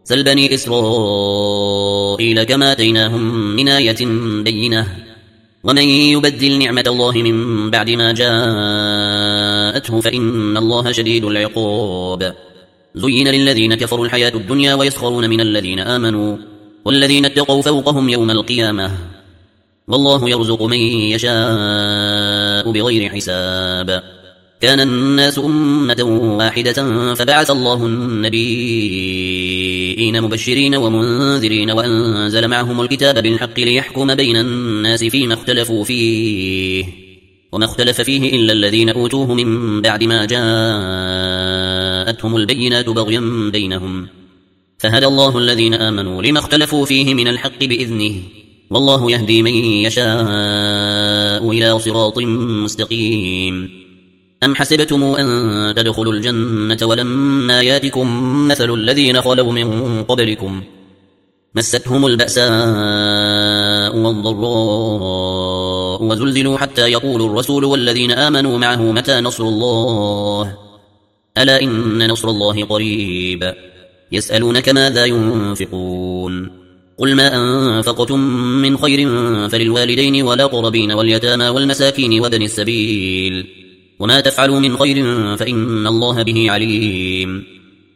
سل بني إسرائيل كما آتيناهم من آية بينة ومن يبدل نعمة الله من بعد ما جاءته فإن الله شديد العقاب زين للذين كفروا الحياة الدنيا ويسخرون من الذين آمنوا والذين اتقوا فوقهم يوم القيامة والله يرزق من يشاء بغير حساب كان الناس أمة واحدة فبعث الله النبيين مبشرين ومنذرين وأنزل معهم الكتاب بالحق ليحكم بين الناس فيما اختلفوا فيه وما اختلف فيه إلا الذين أوتوه من بعد ما جاءتهم البينات بغيا بينهم فهدى الله الذين آمنوا لما اختلفوا فيه من الحق بإذنه والله يهدي من يشاء إلى صراط مستقيم أم حسبتم أن تدخلوا الجنة ولما ياتكم مثل الذين خلوا من قبلكم مستهم البأساء والضراء وزلزلوا حتى يقول الرسول والذين آمنوا معه متى نصر الله ألا إن نصر الله قريب يسألونك ماذا ينفقون قل ما أنفقتم من خير فللوالدين والأقربين واليتامى والمساكين وابن السبيل وما تفعلوا من خير فإن الله به عليم